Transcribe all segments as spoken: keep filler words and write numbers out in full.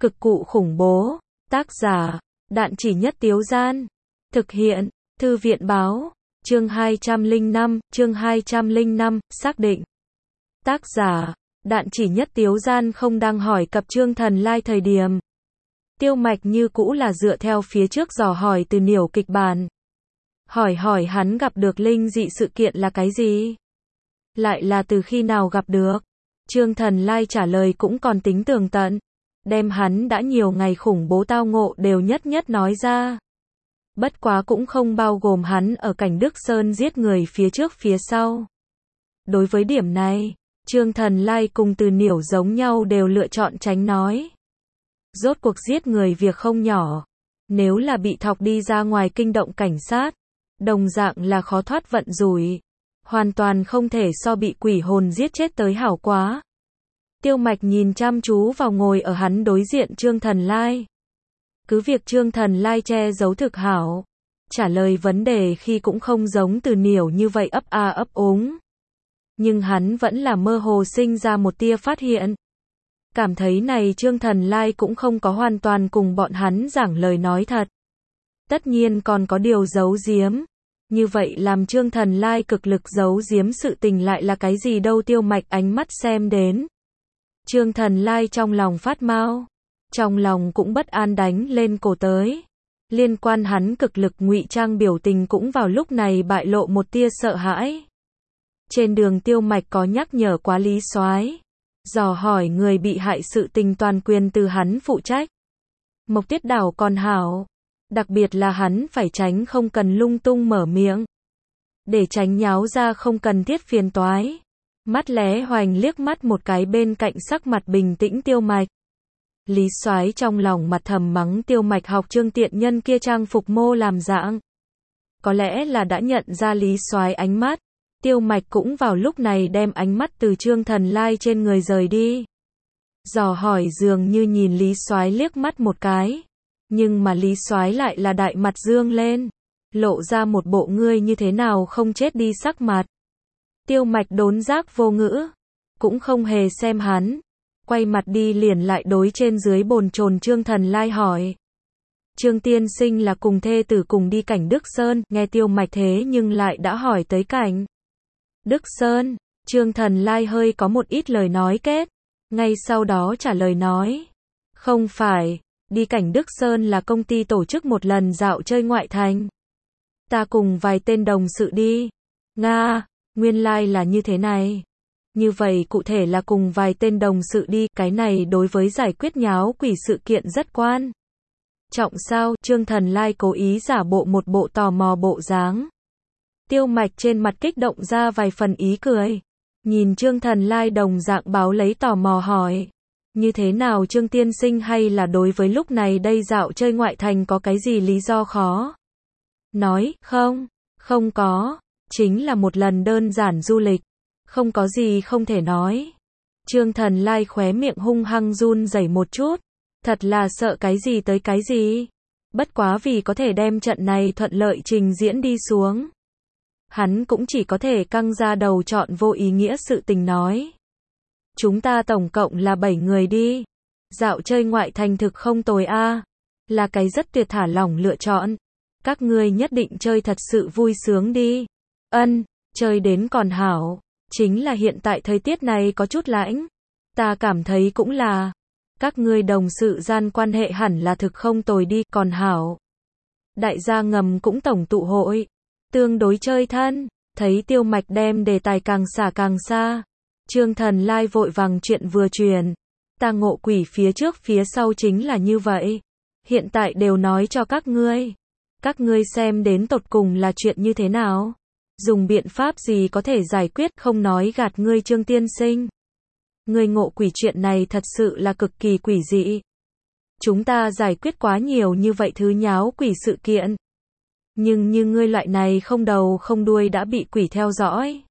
Cực cụ khủng bố. Tác giả, Đạn Chỉ Nhất Tiếu Gian. Thực hiện, Thư viện báo. Chương hai trăm lẻ năm, chương hai trăm lẻ năm, xác định. Tác giả, Đạn Chỉ Nhất Tiếu Gian không đang hỏi cặp Trương Thần Lai thời điểm. Tiêu Mạch như cũ là dựa theo phía trước dò hỏi từ Niểu kịch bản. Hỏi hỏi hắn gặp được linh dị sự kiện là cái gì? Lại là từ khi nào gặp được? Trương Thần Lai trả lời cũng còn tính tường tận. Đem hắn đã nhiều ngày khủng bố tao ngộ đều nhất nhất nói ra. Bất quá cũng không bao gồm hắn ở cảnh Đức Sơn giết người phía trước phía sau. Đối với điểm này, Trương Thần Lai cùng Từ Niểu giống nhau đều lựa chọn tránh nói. Rốt cuộc giết người việc không nhỏ. Nếu là bị thọc đi ra ngoài kinh động cảnh sát, đồng dạng là khó thoát vận rủi. Hoàn toàn không thể so bị quỷ hồn giết chết tới hảo quá. Tiêu Mạch nhìn chăm chú vào ngồi ở hắn đối diện Trương Thần Lai. Cứ việc Trương Thần Lai che giấu thực hảo, trả lời vấn đề khi cũng không giống Từ Niểu như vậy ấp a ấp úng. Nhưng hắn vẫn là mơ hồ sinh ra một tia phát hiện. Cảm thấy này Trương Thần Lai cũng không có hoàn toàn cùng bọn hắn giảng lời nói thật. Tất nhiên còn có điều giấu giếm. Như vậy làm Trương Thần Lai cực lực giấu giếm sự tình lại là cái gì đâu? Tiêu Mạch ánh mắt xem đến. Trương Thần Lai trong lòng phát mau. Trong lòng cũng bất an đánh lên cổ tới. Liên quan hắn cực lực ngụy trang biểu tình cũng vào lúc này bại lộ một tia sợ hãi. Trên đường Tiêu Mạch có nhắc nhở quá Lý Soái, dò hỏi người bị hại sự tình toàn quyền từ hắn phụ trách. Mộc Tiết Đảo còn hảo, đặc biệt là hắn phải tránh không cần lung tung mở miệng, để tránh nháo ra không cần thiết phiền toái. Mắt lé hoành liếc mắt một cái bên cạnh sắc mặt bình tĩnh Tiêu Mạch. Lý Soái trong lòng mặt thầm mắng Tiêu Mạch học Trương tiện nhân kia trang phục mô làm dạng. Có lẽ là đã nhận ra Lý Soái ánh mắt. Tiêu Mạch cũng vào lúc này đem ánh mắt từ Trương Thần Lai trên người rời đi. Dò hỏi dường như nhìn Lý Soái liếc mắt một cái. Nhưng mà Lý Soái lại là đại mặt dương lên. Lộ ra một bộ ngươi như thế nào không chết đi sắc mặt. Tiêu Mạch đốn giác vô ngữ. Cũng không hề xem hắn. Quay mặt đi liền lại đối trên dưới bồn chồn Trương Thần Lai hỏi. Trương tiên sinh là cùng thê tử cùng đi cảnh Đức Sơn. Nghe Tiêu Mạch thế nhưng lại đã hỏi tới cảnh Đức Sơn. Trương Thần Lai hơi có một ít lời nói kết. Ngay sau đó trả lời nói. Không phải, đi cảnh Đức Sơn là công ty tổ chức một lần dạo chơi ngoại thành. Ta cùng vài tên đồng sự đi. Nga, nguyên lai là như thế này. Như vậy cụ thể là cùng vài tên đồng sự đi. Cái này đối với giải quyết nháo quỷ sự kiện rất quan trọng sao? Trương Thần Lai cố ý giả bộ một bộ tò mò bộ dáng. Tiêu Mạch trên mặt kích động ra vài phần ý cười. Nhìn Trương Thần Lai đồng dạng báo lấy tò mò hỏi. Như thế nào Trương tiên sinh, hay là đối với lúc này đây dạo chơi ngoại thành có cái gì lý do khó? Nói, không, không có. Chính là một lần đơn giản du lịch. Không có gì không thể nói. Trương Thần Lai khóe miệng hung hăng run rẩy một chút. Thật là sợ cái gì tới cái gì. Bất quá vì có thể đem trận này thuận lợi trình diễn đi xuống. Hắn cũng chỉ có thể căng ra đầu chọn vô ý nghĩa sự tình nói. Chúng ta tổng cộng là bảy người đi. Dạo chơi ngoại thành thực không tồi a. Là cái rất tuyệt thả lỏng lựa chọn. Các ngươi nhất định chơi thật sự vui sướng đi. Ân, chơi đến còn hảo. Chính là hiện tại thời tiết này có chút lạnh. Ta cảm thấy cũng là. Các ngươi đồng sự gian quan hệ hẳn là thực không tồi đi, còn hảo. Đại gia ngầm cũng tổng tụ hội. Tương đối chơi thân. Thấy Tiêu Mạch đem đề tài càng xả càng xa. Trương Thần Lai vội vàng chuyện vừa truyền. Ta ngộ quỷ phía trước phía sau chính là như vậy. Hiện tại đều nói cho các ngươi. Các ngươi xem đến tột cùng là chuyện như thế nào. Dùng biện pháp gì có thể giải quyết, không nói gạt ngươi Trương tiên sinh. Ngươi ngộ quỷ chuyện này thật sự là cực kỳ quỷ dị. Chúng ta giải quyết quá nhiều như vậy thứ nháo quỷ sự kiện. Nhưng như ngươi loại này không đầu không đuôi đã bị quỷ theo dõi.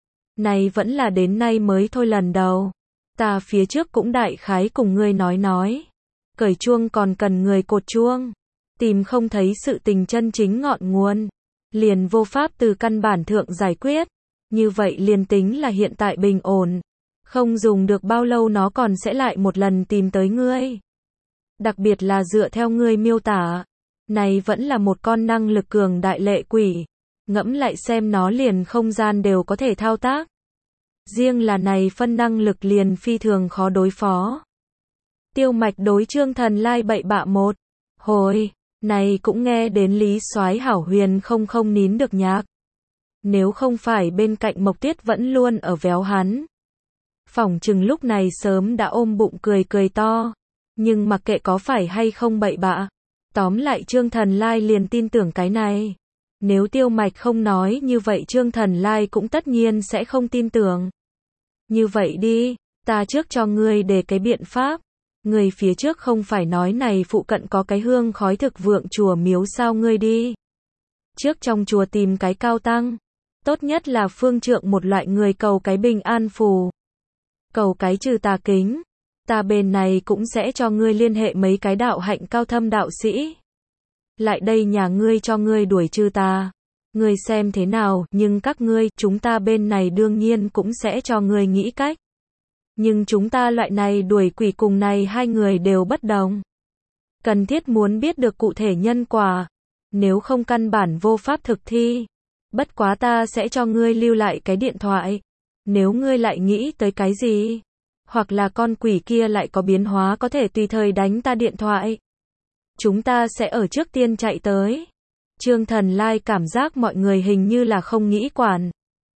Này vẫn là đến nay mới thôi lần đầu. Ta phía trước cũng đại khái cùng ngươi nói nói. Cởi chuông còn cần người cột chuông. Tìm không thấy sự tình chân chính ngọn nguồn. Liền vô pháp từ căn bản thượng giải quyết. Như vậy liền tính là hiện tại bình ổn. Không dùng được bao lâu nó còn sẽ lại một lần tìm tới ngươi. Đặc biệt là dựa theo ngươi miêu tả, này vẫn là một con năng lực cường đại lệ quỷ. Ngẫm lại xem, nó liền không gian đều có thể thao tác. Riêng là này phân năng lực liền phi thường khó đối phó. Tiêu Mạch đối Trương Thần Lai bậy bạ một hồi, này cũng nghe đến Lý Soái hảo huyền không không nín được nhạc. Nếu không phải bên cạnh Mộc Tuyết vẫn luôn ở véo hắn, phỏng chừng lúc này sớm đã ôm bụng cười cười to. Nhưng mặc kệ có phải hay không bậy bạ, tóm lại Trương Thần Lai liền tin tưởng cái này. Nếu Tiêu Mạch không nói như vậy Trương Thần Lai cũng tất nhiên sẽ không tin tưởng. Như vậy đi, ta trước cho ngươi đề cái biện pháp. Ngươi phía trước không phải nói này phụ cận có cái hương khói thực vượng chùa miếu sao, ngươi đi trước trong chùa tìm cái cao tăng. Tốt nhất là phương trượng một loại người, cầu cái bình an phù, cầu cái trừ tà kính. Ta bên này cũng sẽ cho ngươi liên hệ mấy cái đạo hạnh cao thâm đạo sĩ. Lại đây nhà ngươi cho ngươi đuổi trừ tà. Ngươi xem thế nào, nhưng các ngươi, chúng ta bên này đương nhiên cũng sẽ cho ngươi nghĩ cách. Nhưng chúng ta loại này đuổi quỷ cùng này hai người đều bất đồng. Cần thiết muốn biết được cụ thể nhân quả. Nếu không căn bản vô pháp thực thi. Bất quá ta sẽ cho ngươi lưu lại cái điện thoại. Nếu ngươi lại nghĩ tới cái gì, hoặc là con quỷ kia lại có biến hóa, có thể tùy thời đánh ta điện thoại. Chúng ta sẽ ở trước tiên chạy tới. Trương Thần Lai cảm giác mọi người hình như là không nghĩ quản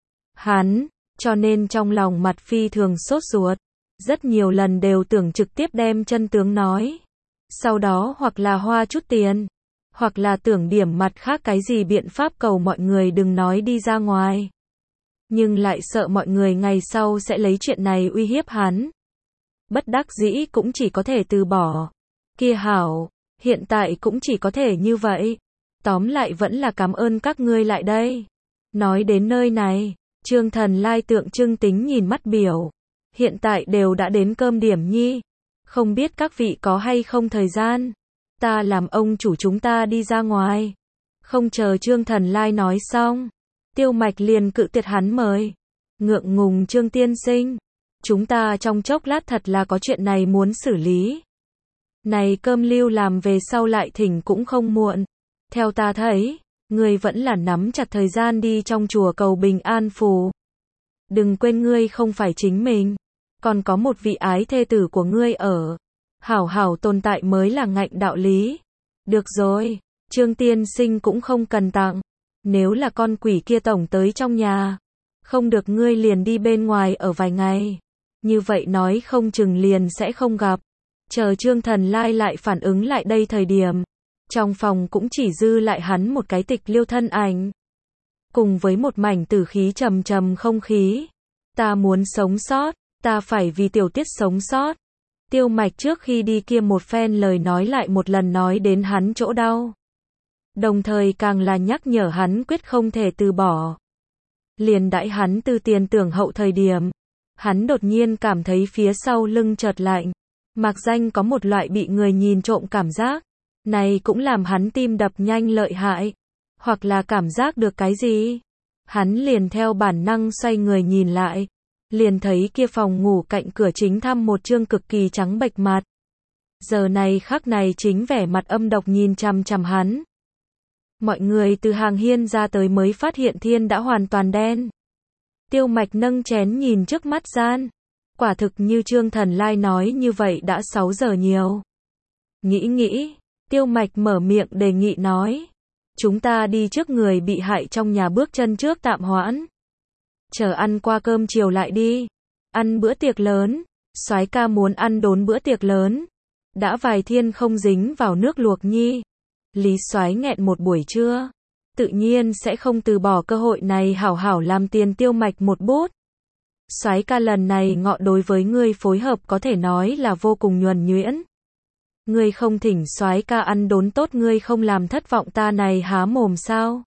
hắn, cho nên trong lòng mặt phi thường sốt ruột. Rất nhiều lần đều tưởng trực tiếp đem chân tướng nói. Sau đó hoặc là hoa chút tiền, hoặc là tưởng điểm mặt khác cái gì biện pháp cầu mọi người đừng nói đi ra ngoài. Nhưng lại sợ mọi người ngày sau sẽ lấy chuyện này uy hiếp hắn. Bất đắc dĩ cũng chỉ có thể từ bỏ. Kia hảo, hiện tại cũng chỉ có thể như vậy. Tóm lại vẫn là cảm ơn các ngươi lại đây. Nói đến nơi này, Trương Thần Lai tượng trưng tính nhìn mắt biểu. Hiện tại đều đã đến cơm điểm nhi. Không biết các vị có hay không thời gian. Ta làm ông chủ chúng ta đi ra ngoài. Không chờ Trương Thần Lai nói xong, Tiêu Mạch liền cự tuyệt hắn mời. Ngượng ngùng Trương tiên sinh, chúng ta trong chốc lát thật là có chuyện này muốn xử lý. Này cơm lưu làm về sau lại thỉnh cũng không muộn. Theo ta thấy, ngươi vẫn là nắm chặt thời gian đi trong chùa cầu bình an phù. Đừng quên ngươi không phải chính mình, còn có một vị ái thê tử của ngươi ở. Hảo hảo tồn tại mới là ngạnh đạo lý. Được rồi, Trương tiên sinh cũng không cần tặng. Nếu là con quỷ kia tổng tới trong nhà, không được ngươi liền đi bên ngoài ở vài ngày. Như vậy nói không chừng liền sẽ không gặp. Chờ Trương Thần Lai lại phản ứng lại đây thời điểm, trong phòng cũng chỉ dư lại hắn một cái Tịch Liêu thân ảnh. Cùng với một mảnh tử khí trầm trầm không khí. Ta muốn sống sót, ta phải vì tiểu tiết sống sót. Tiêu Mạch trước khi đi kia một phen lời nói lại một lần nói đến hắn chỗ đau. Đồng thời càng là nhắc nhở hắn quyết không thể từ bỏ. Liền đãi hắn từ tiền tưởng hậu thời điểm, hắn đột nhiên cảm thấy phía sau lưng chợt lạnh. Mạc danh có một loại bị người nhìn trộm cảm giác. Này cũng làm hắn tim đập nhanh lợi hại. Hoặc là cảm giác được cái gì. Hắn liền theo bản năng xoay người nhìn lại. Liền thấy kia phòng ngủ cạnh cửa chính thăm một trương cực kỳ trắng bệch mặt. Giờ này khắc này chính vẻ mặt âm độc nhìn chằm chằm hắn. Mọi người từ hàng hiên ra tới mới phát hiện thiên đã hoàn toàn đen. Tiêu Mạch nâng chén nhìn trước mắt gian. Quả thực như Trương Thần Lai nói như vậy đã sáu giờ nhiều. Nghĩ nghĩ, Tiêu Mạch mở miệng đề nghị nói. Chúng ta đi trước người bị hại trong nhà bước chân trước tạm hoãn. Chờ ăn qua cơm chiều lại đi. Ăn bữa tiệc lớn. Soái ca muốn ăn đốn bữa tiệc lớn. Đã vài thiên không dính vào nước luộc nhi. Lý Soái nghẹn một buổi trưa. Tự nhiên sẽ không từ bỏ cơ hội này hảo hảo làm tiền Tiêu Mạch một bút. Soái ca lần này ngọ đối với ngươi phối hợp có thể nói là vô cùng nhuần nhuyễn. Ngươi không thỉnh soái ca ăn đốn tốt, ngươi không làm thất vọng ta này há mồm sao?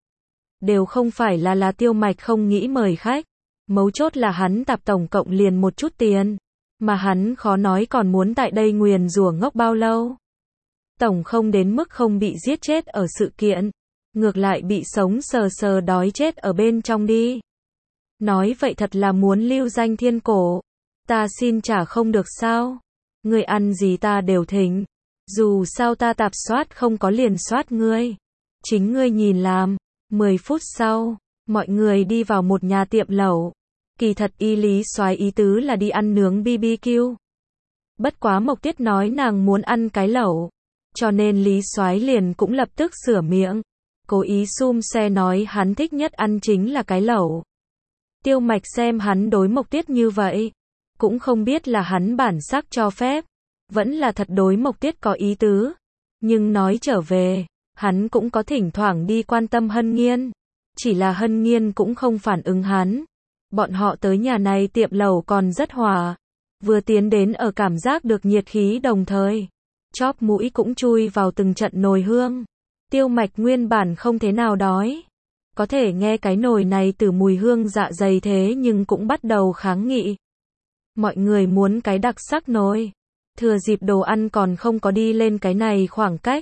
Đều không phải là là Tiêu Mạch không nghĩ mời khách. Mấu chốt là hắn tạp tổng cộng liền một chút tiền. Mà hắn khó nói còn muốn tại đây nguyền rủa ngốc bao lâu. Tổng không đến mức không bị giết chết ở sự kiện. Ngược lại bị sống sờ sờ đói chết ở bên trong đi. Nói vậy thật là muốn lưu danh thiên cổ. Ta xin trả không được sao? Người ăn gì ta đều thỉnh. Dù sao ta tạp soát không có liền soát ngươi. Chính ngươi nhìn làm. mười phút sau, mọi người đi vào một nhà tiệm lẩu. Kỳ thật y Lý Soái ý tứ là đi ăn nướng bi bi kiu. Bất quá Mộc Tiết nói nàng muốn ăn cái lẩu. Cho nên Lý Soái liền cũng lập tức sửa miệng. Cố ý xum xe nói hắn thích nhất ăn chính là cái lẩu. Tiêu Mạch xem hắn đối Mộc Tiết như vậy. Cũng không biết là hắn bản sắc cho phép. Vẫn là thật đối Mộc Tiết có ý tứ. Nhưng nói trở về, hắn cũng có thỉnh thoảng đi quan tâm Hân Nghiên. Chỉ là Hân Nghiên cũng không phản ứng hắn. Bọn họ tới nhà này tiệm lẩu còn rất hòa. Vừa tiến đến ở cảm giác được nhiệt khí đồng thời. Chóp mũi cũng chui vào từng trận nồi hương. Tiêu Mạch nguyên bản không thế nào đói. Có thể nghe cái nồi này từ mùi hương dạ dày thế nhưng cũng bắt đầu kháng nghị. Mọi người muốn cái đặc sắc nồi. Thừa dịp đồ ăn còn không có đi lên cái này khoảng cách.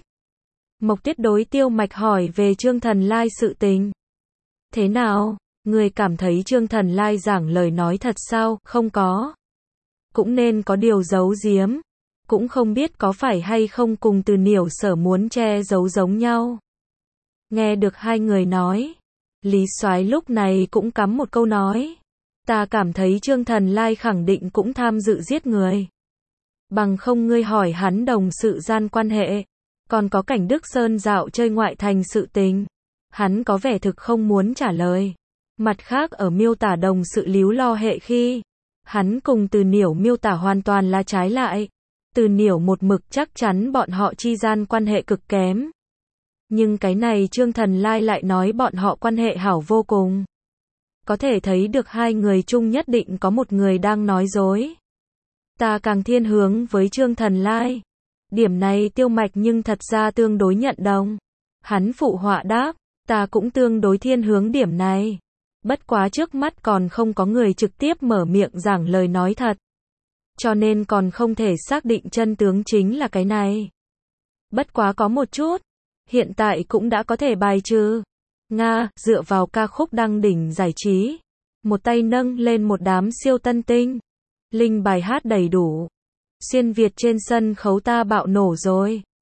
Mộc Tiết đối Tiêu Mạch hỏi về Trương Thần Lai sự tình. Thế nào? Người cảm thấy Trương Thần Lai giảng lời nói thật sao? Không có. Cũng nên có điều giấu giếm. Cũng không biết có phải hay không cùng Từ Niểu Sở muốn che giấu giống nhau. Nghe được hai người nói. Lý Soái lúc này cũng cắm một câu nói. Ta cảm thấy Trương Thần Lai khẳng định cũng tham dự giết người. Bằng không ngươi hỏi hắn đồng sự gian quan hệ. Còn có cảnh Đức Sơn dạo chơi ngoại thành sự tình. Hắn có vẻ thực không muốn trả lời. Mặt khác ở miêu tả đồng sự líu lo hệ khi. Hắn cùng Từ Niểu miêu tả hoàn toàn là trái lại. Từ Niểu một mực chắc chắn bọn họ chi gian quan hệ cực kém. Nhưng cái này Trương Thần Lai lại nói bọn họ quan hệ hảo vô cùng. Có thể thấy được hai người chung nhất định có một người đang nói dối. Ta càng thiên hướng với Trương Thần Lai. Điểm này Tiêu Mạch nhưng thật ra tương đối nhận đồng. Hắn phụ họa đáp, ta cũng tương đối thiên hướng điểm này. Bất quá trước mắt còn không có người trực tiếp mở miệng giảng lời nói thật. Cho nên còn không thể xác định chân tướng chính là cái này. Bất quá có một chút. Hiện tại cũng đã có thể bài trừ. Nga, dựa vào ca khúc đăng đỉnh giải trí. Một tay nâng lên một đám siêu tân tinh. Linh bài hát đầy đủ. Xuyên Việt trên sân khấu ta bạo nổ rồi.